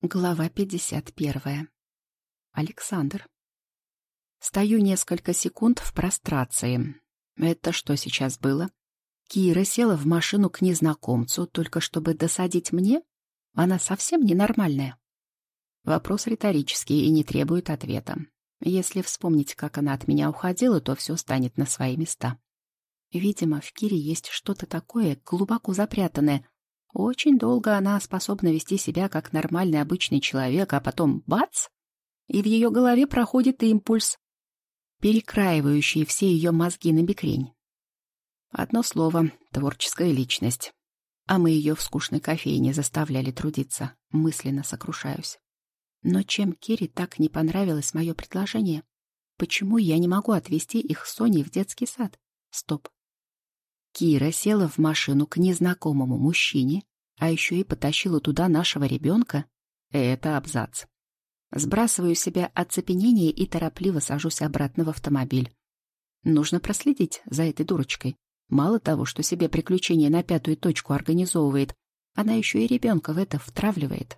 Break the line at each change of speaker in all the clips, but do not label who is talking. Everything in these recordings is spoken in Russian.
Глава 51. Александр. Стою несколько секунд в прострации. Это что сейчас было? Кира села в машину к незнакомцу, только чтобы досадить мне? Она совсем ненормальная. Вопрос риторический и не требует ответа. Если вспомнить, как она от меня уходила, то все станет на свои места. Видимо, в Кире есть что-то такое, глубоко запрятанное. Очень долго она способна вести себя как нормальный обычный человек, а потом бац! И в ее голове проходит импульс, перекраивающий все ее мозги на бекрень. Одно слово — творческая личность. А мы ее в скучной кофейне заставляли трудиться. Мысленно сокрушаюсь. Но чем Кире так не понравилось мое предложение? Почему я не могу отвезти их с Соней в детский сад? Стоп. Кира села в машину к незнакомому мужчине, а еще и потащила туда нашего ребенка. Это абзац. Сбрасываю с себя оцепенение и торопливо сажусь обратно в автомобиль. Нужно проследить за этой дурочкой. Мало того, что себе приключения на пятую точку организовывает, она еще и ребенка в это втравливает.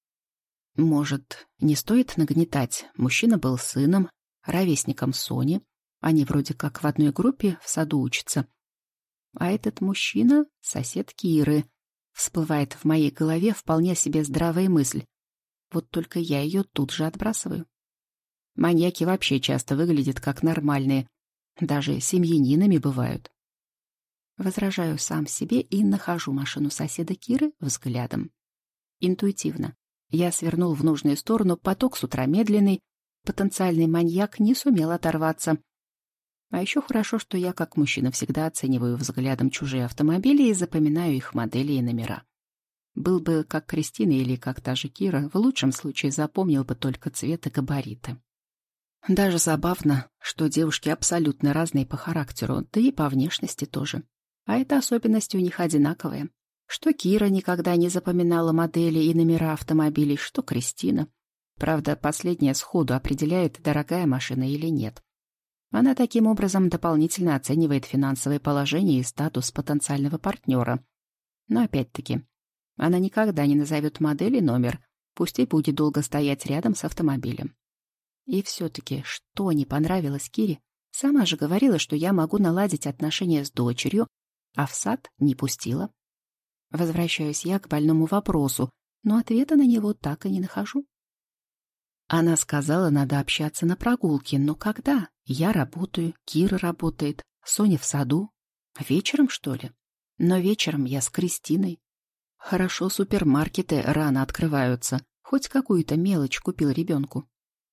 Может, не стоит нагнетать? Мужчина был сыном, ровесником Сони. Они вроде как в одной группе в саду учатся. А этот мужчина — сосед Киры. Всплывает в моей голове вполне себе здравая мысль. Вот только я ее тут же отбрасываю. Маньяки вообще часто выглядят как нормальные. Даже семьянинами бывают. Возражаю сам себе и нахожу машину соседа Киры взглядом. Интуитивно. Я свернул в нужную сторону, поток с утра медленный. Потенциальный маньяк не сумел оторваться. А еще хорошо, что я, как мужчина, всегда оцениваю взглядом чужие автомобили и запоминаю их модели и номера. Был бы как Кристина или как та же Кира, в лучшем случае запомнил бы только цвет и габариты. Даже забавно, что девушки абсолютно разные по характеру, да и по внешности тоже. А эта особенность у них одинаковая. Что Кира никогда не запоминала модели и номера автомобилей, что Кристина. Правда, последняя сходу определяет, дорогая машина или нет. Она таким образом дополнительно оценивает финансовое положение и статус потенциального партнера. Но опять-таки, она никогда не назовет модель и номер, пусть и будет долго стоять рядом с автомобилем. И все-таки, что не понравилось Кире? Сама же говорила, что я могу наладить отношения с дочерью, а в сад не пустила. Возвращаюсь я к больному вопросу, но ответа на него так и не нахожу. Она сказала, надо общаться на прогулке, но когда? Я работаю, Кира работает, Соня в саду. Вечером, что ли? Но вечером я с Кристиной. Хорошо, супермаркеты рано открываются. Хоть какую-то мелочь купил ребенку.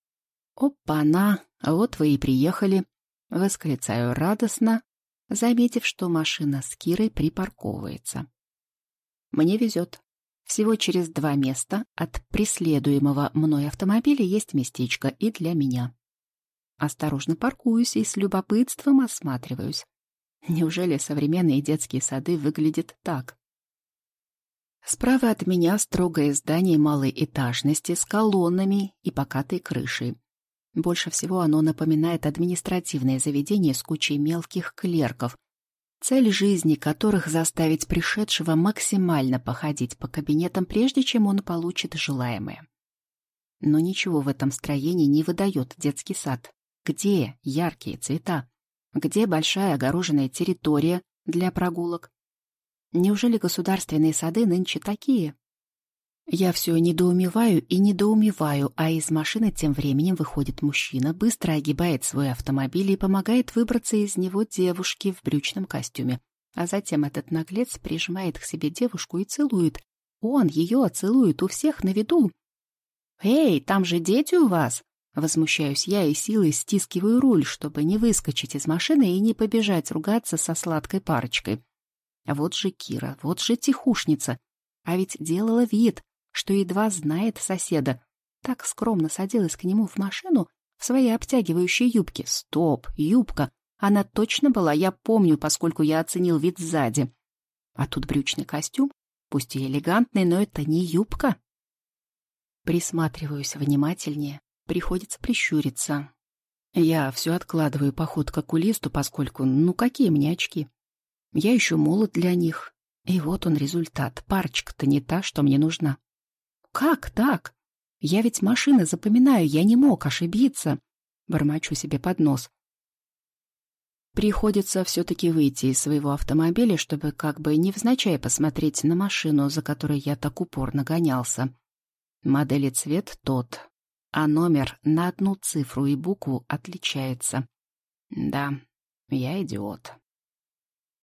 Опа-на, вот вы и приехали. Восклицаю радостно, заметив, что машина с Кирой припарковывается. Мне везет. Всего через 2 места от преследуемого мной автомобиля есть местечко и для меня. Осторожно паркуюсь и с любопытством осматриваюсь. Неужели современные детские сады выглядят так? Справа от меня строгое здание малой этажности с колоннами и покатой крышей. Больше всего оно напоминает административное заведение с кучей мелких клерков, цель жизни которых заставить пришедшего максимально походить по кабинетам, прежде чем он получит желаемое. Но ничего в этом строении не выдает детский сад. Где яркие цвета? Где большая огороженная территория для прогулок? Неужели государственные сады нынче такие? Я все недоумеваю и недоумеваю, а из машины тем временем выходит мужчина, быстро огибает свой автомобиль и помогает выбраться из него девушке в брючном костюме. А затем этот наглец прижимает к себе девушку и целует. Он ее целует у всех на виду. «Эй, там же дети у вас!» Возмущаюсь я и силой стискиваю руль, чтобы не выскочить из машины и не побежать ругаться со сладкой парочкой. А вот же Кира, вот же тихушница. А ведь делала вид, что едва знает соседа. Так скромно садилась к нему в машину в своей обтягивающей юбке. Стоп, юбка. Она точно была, я помню, поскольку я оценил вид сзади. А тут брючный костюм, пусть и элегантный, но это не юбка. Присматриваюсь внимательнее, приходится прищуриться. Я все откладываю поход к окулисту, поскольку, какие мне очки? Я еще молод для них. И вот он результат. Парочка-то не та, что мне нужна. Как так? Я ведь машины запоминаю, я не мог ошибиться. Бормочу себе под нос. Приходится все-таки выйти из своего автомобиля, чтобы как бы невзначай посмотреть на машину, за которой я так упорно гонялся. Модель и цвет тот, а номер на одну цифру и букву отличается. Да, я идиот.